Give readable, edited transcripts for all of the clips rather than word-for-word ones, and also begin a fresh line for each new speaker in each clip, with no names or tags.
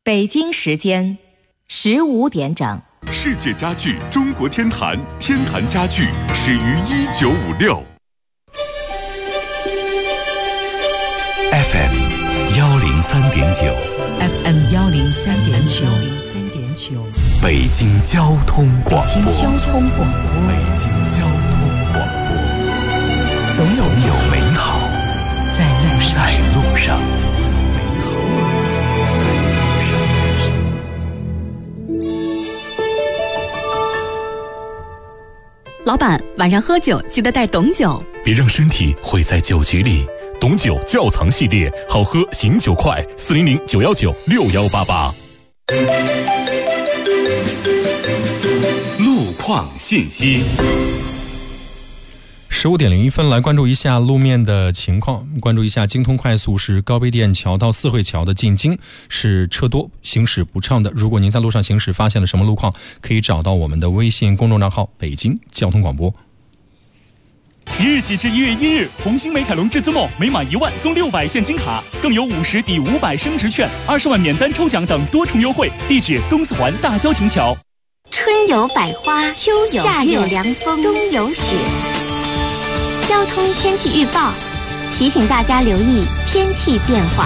北京时间15点整。
世界家具中国天坛，天坛家具始于1956。FM 103.9
FM 103.9
北京交通广播。
北京交通广播。总有美好在路上。
老板，晚上喝酒记得带董酒，
别让身体毁在酒局里。董酒窖藏系列，好喝醒酒快，400-919-6188。路况信息。
15点01分，来关注一下路面的情况。关注一下京通快速是高碑店桥到四惠桥的进京是车多，行驶不畅的。如果您在路上行驶发现了什么路况，可以找到我们的微信公众账号北京交通广播。
即日起至1月1日，红星美凯龙至尊梦每满1万送600现金卡，更有50抵500升值券、20万免单抽奖等多重优惠。地址：东四环大郊亭桥。
春有百花，秋有夏有凉风，冬有雪。交通天气预报提醒大家留意天气变化。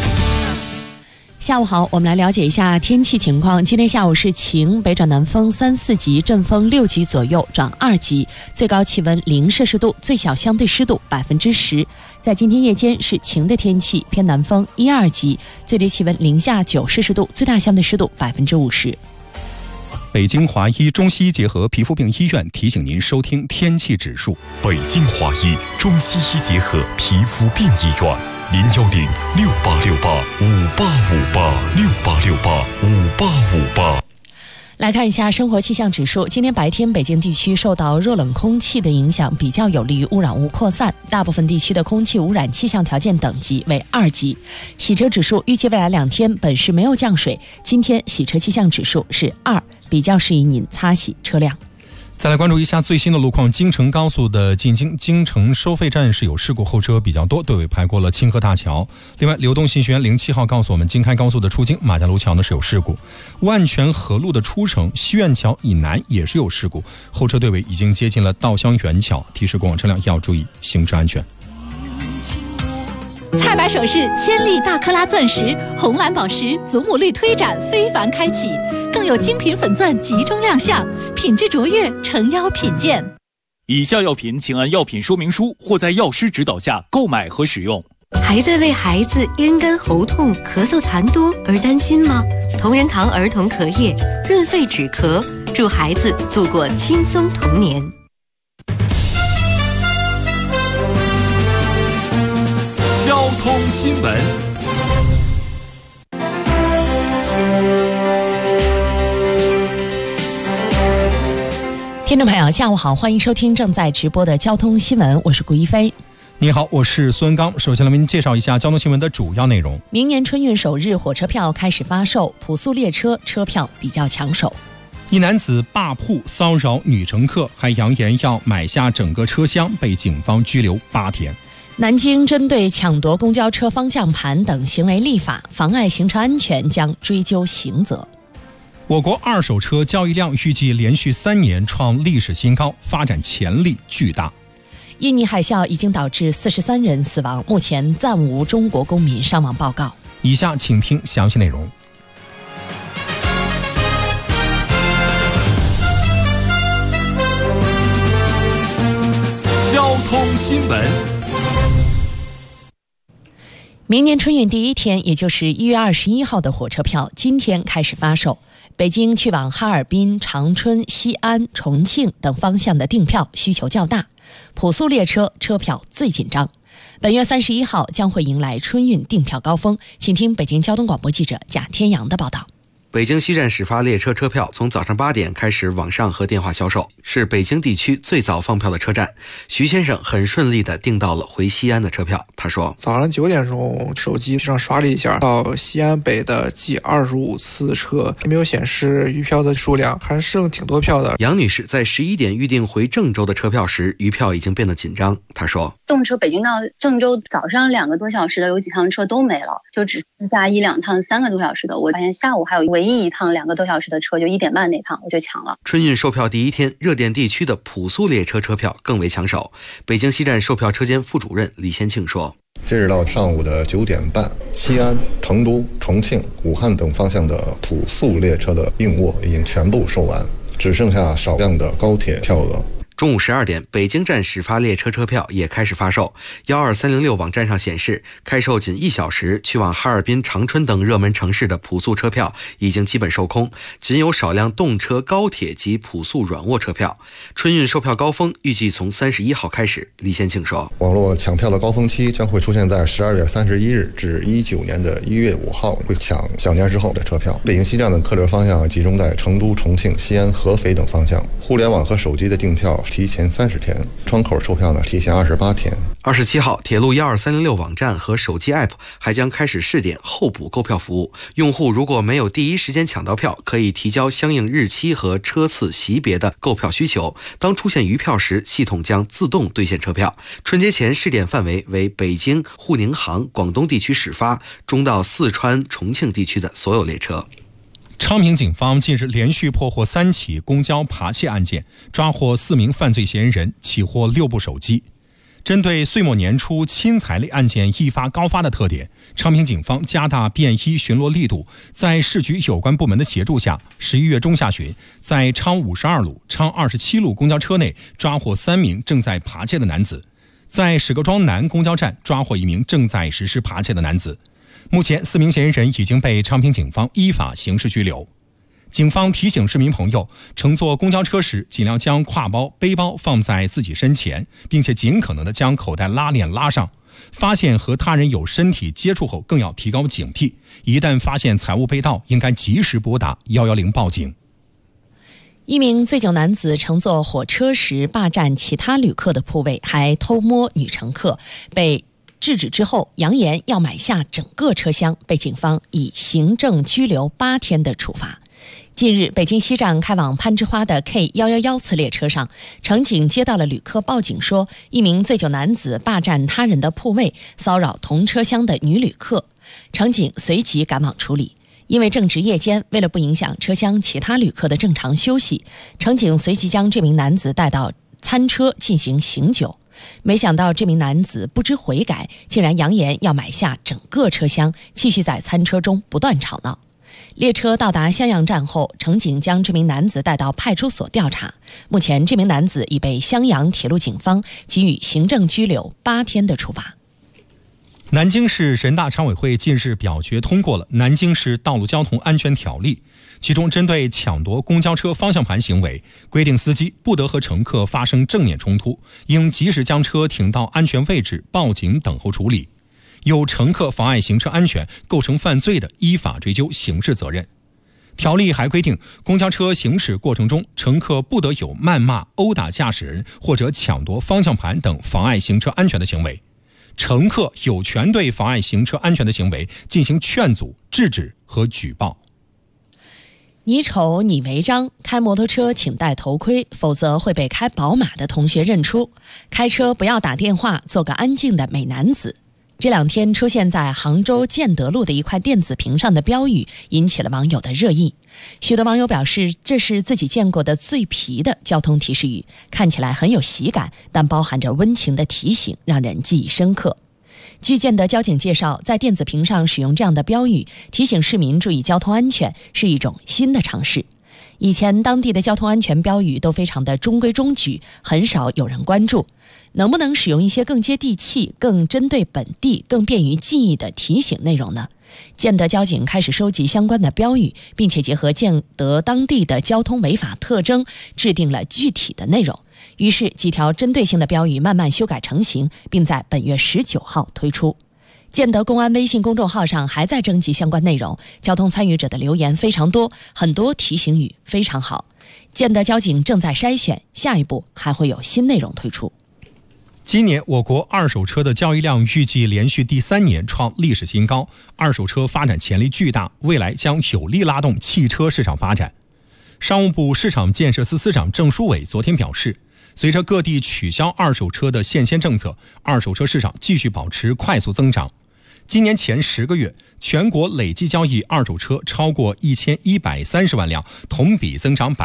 下午好，我们来了解一下天气情况。今天下午是晴，北转南风3、4级，阵风6级左右，转2级，最高气温0摄氏度，最小相对湿度10%。在今天夜间是晴的天气，偏南风1、2级，最低气温零下9摄氏度，最大相对湿度50%。
北京华医中西医结合皮肤病医院提醒您收听天气指数。
北京华医中西医结合皮肤病医院，010-6868-5858，6868-5858。
来看一下生活气象指数。今天白天北京地区受到热冷空气的影响，比较有利于污染物扩散，大部分地区的空气污染气象条件等级为2级。洗车指数预计未来2天本市没有降水，今天洗车气象指数是2，比较适宜您擦洗车辆。
再来关注一下最新的路况。京承高速的进京京承收费站是有事故，后车比较多，队尾排过了清河大桥。另外，流动信息员07号告诉我们，京开高速的出京马家楼桥呢是有事故。万泉河路的出城西苑桥以南也是有事故，后车队尾已经接近了稻香园桥，提示过往车辆要注意行车安全。
菜百首饰千粒大克拉钻石、红蓝宝石、祖母绿推展非凡开启，更有精品粉钻集中亮相，品质卓越，诚邀品鉴。
以下药品请按药品说明书或在药师指导下购买和使用。
还在为孩子咽干喉痛、咳嗽痰多而担心吗？同仁堂儿童咳液润肺止咳，助孩子度过轻松童年。
交通新闻。
听众朋友下午好，欢迎收听正在直播的交通新闻，我是顾一飞。
你好，我是孙刚。首先来为您介绍一下交通新闻的主要内容。
明年春运首日火车票开始发售，普速列车车票比较抢手。
一男子霸铺骚扰女乘客，还扬言要买下整个车厢，被警方拘留8天。
南京针对抢夺公交车方向盘等行为立法，妨碍行车安全将追究刑责。
我国二手车交易量预计连续3年创历史新高，发展潜力巨大。
印尼海啸已经导致43人死亡，目前暂无中国公民伤亡报告。
以下请听详细内容。
交通新闻。
明年春运第一天，也就是1月21号的火车票今天开始发售。北京去往哈尔滨、长春、西安、重庆等方向的订票需求较大，普速列车车票最紧张。本月31号将会迎来春运订票高峰，请听北京交通广播记者贾天阳的报道。
北京西站始发列车车票从早上8点开始网上和电话销售，是北京地区最早放票的车站。徐先生很顺利地订到了回西安的车票。他说，
早上9点钟手机上刷了一下，到西安北的G25次车没有显示余票的数量，还剩挺多票的。
杨女士在11点预定回郑州的车票时，余票已经变得紧张。她说，
动车北京到郑州早上2个多小时的有几趟车都没了，就只剩下1、2趟3个多小时的。我发现下午还有唯一一趟2个多小时的车，就1点半那趟我就抢了。
春运售票第一天，热点地区的普速列车车票更为抢手。北京西站售票车间副主任李先庆说，
截止到上午的9点半，西安、成都、重庆、武汉等方向的普速列车的硬卧已经全部售完，只剩下少量的高铁票额。
中午12点，北京站始发列车车票也开始发售。12306网站上显示，开售仅1小时，去往哈尔滨、长春等热门城市的普速车票已经基本售空，仅有少量动车、高铁及普速软卧车票。春运售票高峰预计从31号开始。李先庆说，
网络抢票的高峰期将会出现在12月31日至19年的1月5号，会抢小年之后的车票。北京西站的客流方向集中在成都、重庆、西安、合肥等方向。互联网和手机的订票提前30天，窗口售票呢提前28天。
27号，铁路12306网站和手机 App 还将开始试点候补购票服务。用户如果没有第一时间抢到票，可以提交相应日期和车次级别的购票需求。当出现余票时，系统将自动兑现车票。春节前试点范围为北京、沪宁杭、广东地区始发，中到四川、重庆地区的所有列车。
昌平警方近日连续破获3起公交扒窃案件，抓获4名犯罪嫌疑人，起获6部手机。针对岁末年初侵财类案件易发高发的特点，昌平警方加大便衣巡逻力度，在市局有关部门的协助下，11月中下旬，在昌52路、昌27路公交车内抓获3名正在扒窃的男子，在史各庄南公交站抓获1名正在实施扒窃的男子。目前4名嫌疑人已经被昌平警方依法刑事拘留。警方提醒市民朋友，乘坐公交车时尽量将挎包、背包放在自己身前，并且尽可能的将口袋拉链拉上。发现和他人有身体接触后，更要提高警惕。一旦发现财物被盗，应该及时拨打110报警。
一名醉酒男子乘坐火车时霸占其他旅客的铺位，还偷摸女乘客，被制止之后，扬言要买下整个车厢，被警方以行政拘留8天的处罚。近日，北京西站开往攀枝花的 K111次列车上，乘警接到了旅客报警说，一名醉酒男子霸占他人的铺位，骚扰同车厢的女旅客。乘警随即赶往处理。因为正值夜间，为了不影响车厢其他旅客的正常休息，乘警随即将这名男子带到餐车进行醒酒。没想到这名男子不知悔改，竟然扬言要买下整个车厢，继续在餐车中不断吵闹。列车到达襄阳站后，乘警将这名男子带到派出所调查。目前，这名男子已被襄阳铁路警方给予行政拘留8天的处罚。
南京市人大常委会近日表决通过了《南京市道路交通安全条例》，其中针对抢夺公交车方向盘行为，规定司机不得和乘客发生正面冲突，应及时将车停到安全位置，报警等候处理。有乘客妨碍行车安全构成犯罪的，依法追究刑事责任。条例还规定，公交车行驶过程中，乘客不得有谩骂、殴打驾驶人或者抢夺方向盘等妨碍行车安全的行为。乘客有权对妨碍行车安全的行为进行劝阻、制止和举报。
你丑你违章，开摩托车请戴头盔，否则会被开宝马的同学认出。开车不要打电话，做个安静的美男子。这2天出现在杭州建德路的一块电子屏上的标语引起了网友的热议。许多网友表示，这是自己见过的最皮的交通提示语，看起来很有喜感，但包含着温情的提醒，让人记忆深刻。据建德交警介绍，在电子屏上使用这样的标语，提醒市民注意交通安全，是一种新的尝试。以前当地的交通安全标语都非常的中规中矩，很少有人关注。能不能使用一些更接地气、更针对本地、更便于记忆的提醒内容呢？建德交警开始收集相关的标语，并且结合建德当地的交通违法特征，制定了具体的内容。于是几条针对性的标语慢慢修改成型，并在本月19号推出。 建德公安微信公众号上还在征集相关内容，交通参与者的留言非常多，很多提醒语非常好。建德交警正在筛选，下一步还会有新内容推出。
今年我国二手车的交易量预计连续第3年创历史新高，二手车发展潜力巨大，未来将有力拉动汽车市场发展。商务部市场建设司司长郑书伟昨天表示，随着各地取消二手车的限迁政策，二手车市场继续保持快速增长。今年前10个月，全国累计交易二手车超过1130万辆，同比增长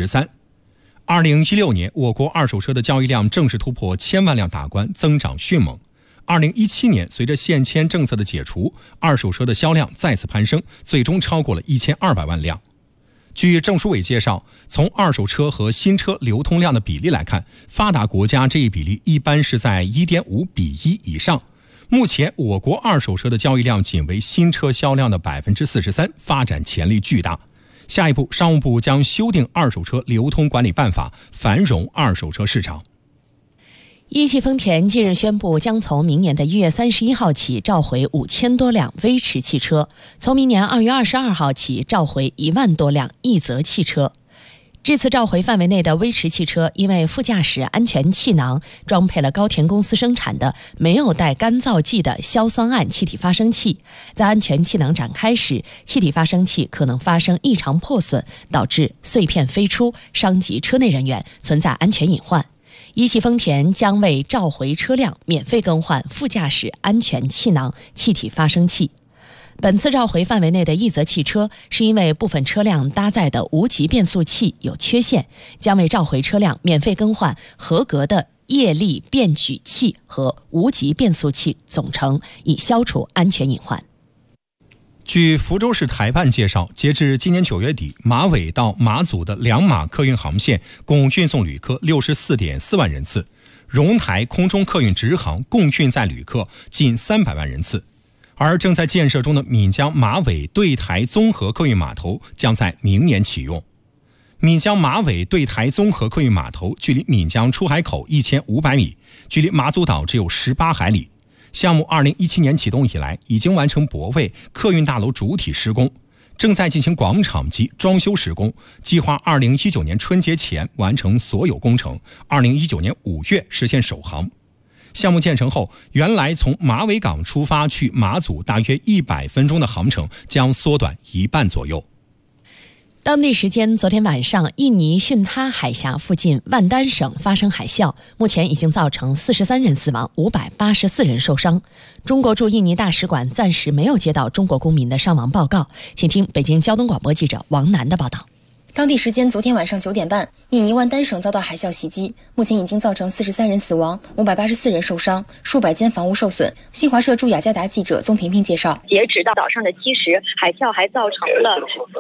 13%。2016年，我国二手车的交易量正式突破1000万辆大关，增长迅猛。2017年，随着限迁政策的解除，二手车的销量再次攀升，最终超过了1200万辆。据郑书伟介绍，从二手车和新车流通量的比例来看，发达国家这一比例一般是在1.5比1以上。目前，我国二手车的交易量仅为新车销量的43%，发展潜力巨大。下一步，商务部将修订二手车流通管理办法，繁荣二手车市场。
一汽丰田近日宣布，将从明年的1月31号起召回5000多辆威驰汽车，从明年2月22号起召回1万多辆奕泽汽车。这次召回范围内的威驰汽车，因为副驾驶安全气囊装配了高田公司生产的没有带干燥剂的硝酸铵气体发生器，在安全气囊展开时，气体发生器可能发生异常破损，导致碎片飞出，伤及车内人员，存在安全隐患。一汽丰田将为召回车辆免费更换副驾驶安全气囊气体发生器。本次召回范围内的奕泽汽车，是因为部分车辆搭载的无级变速器有缺陷，将为召回车辆免费更换合格的液力变矩器和无级变速器总成，以消除安全隐患。
据福州市台办介绍，截至今年9月底，马尾到马祖的2马客运航线共运送旅客64.4万人次，蓉台空中客运直航共运载旅客近300万人次。而正在建设中的闽江马尾对台综合客运码头将在明年启用。闽江马尾对台综合客运码头距离闽江出海口1500米，距离马祖岛只有18海里。项目2017年启动以来，已经完成泊位、客运大楼主体施工，正在进行广场及装修施工，计划2019年春节前完成所有工程，2019年5月实现首航。项目建成后，原来从马尾港出发去马祖大约100分钟的航程将缩短1半左右。
当地时间昨天晚上，印尼巽他海峡附近万丹省发生海啸，目前已经造成43人死亡，584人受伤。中国驻印尼大使馆暂时没有接到中国公民的伤亡报告。请听北京交通广播记者王楠的报道。
当地时间昨天晚上9点半，印尼万丹省遭到海啸袭击，目前已经造成43人死亡，584人受伤，数百间房屋受损。新华社驻雅加达记者宗萍萍介绍，
截止到早上的7时，海啸还造成了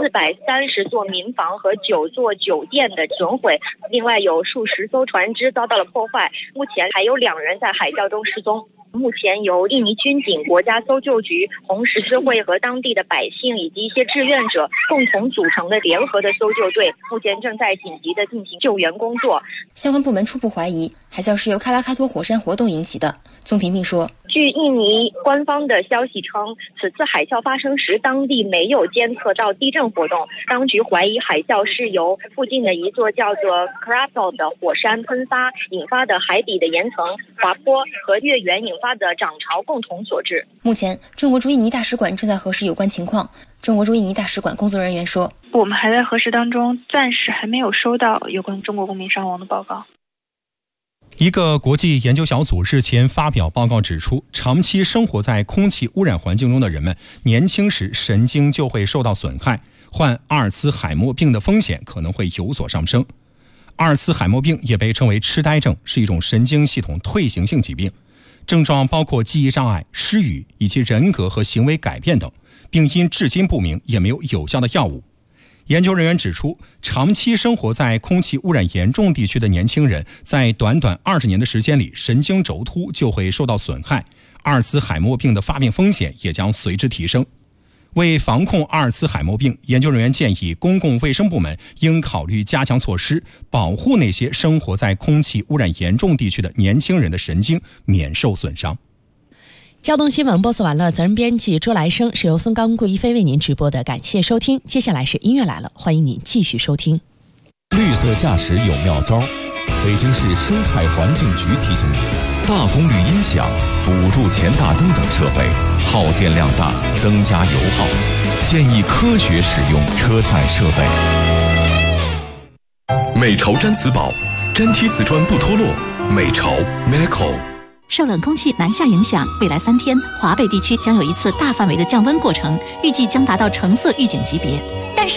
430座民房和9座酒店的损毁，另外有数十艘船只遭到了破坏，目前还有2人在海啸中失踪。目前由印尼军警、国家搜救局、红十字会和当地的百姓以及一些志愿者共同组成的联合的搜救队，目前正在紧急的进行救援工作。
相关部门初步怀疑海啸是由喀拉喀托火山活动引起的。宗萍萍说，
据印尼官方的消息称，此次海啸发生时，当地没有监测到地震活动，当局怀疑海啸是由附近的一座叫做 Krakatoa 的火山喷发引发的海底的岩层滑坡和月圆引发的涨潮共同所致。
目前，中国驻印尼大使馆正在核实有关情况。中国驻印尼大使馆工作人员说，
我们还在核实当中，暂时还没有收到有关中国公民伤亡的报告。
一个国际研究小组日前发表报告指出，长期生活在空气污染环境中的人们，年轻时神经就会受到损害，患阿尔茨海默病的风险可能会有所上升。阿尔茨海默病也被称为痴呆症，是一种神经系统退行性疾病，症状包括记忆障碍、失语以及人格和行为改变等，病因至今不明，也没有有效的药物。研究人员指出，长期生活在空气污染严重地区的年轻人，在短短20年的时间里，神经轴突就会受到损害，阿尔茨海默病的发病风险也将随之提升。为防控阿尔茨海默病，研究人员建议公共卫生部门应考虑加强措施，保护那些生活在空气污染严重地区的年轻人的神经免受损伤。
交通新闻播送完了，责任编辑周来生，是由孙刚、顾一飞为您直播的，感谢收听。接下来是音乐来了，欢迎您继续收听。
绿色驾驶有妙招，北京市生态环境局提醒您：大功率音响、辅助前大灯等设备耗电量大，增加油耗，建议科学使用车载设备。
美潮毡瓷宝，粘贴瓷砖不脱落。美潮 Meco。
受冷空气南下影响，未来3天，华北地区将有一次大范围的降温过程，预计将达到橙色预警级别。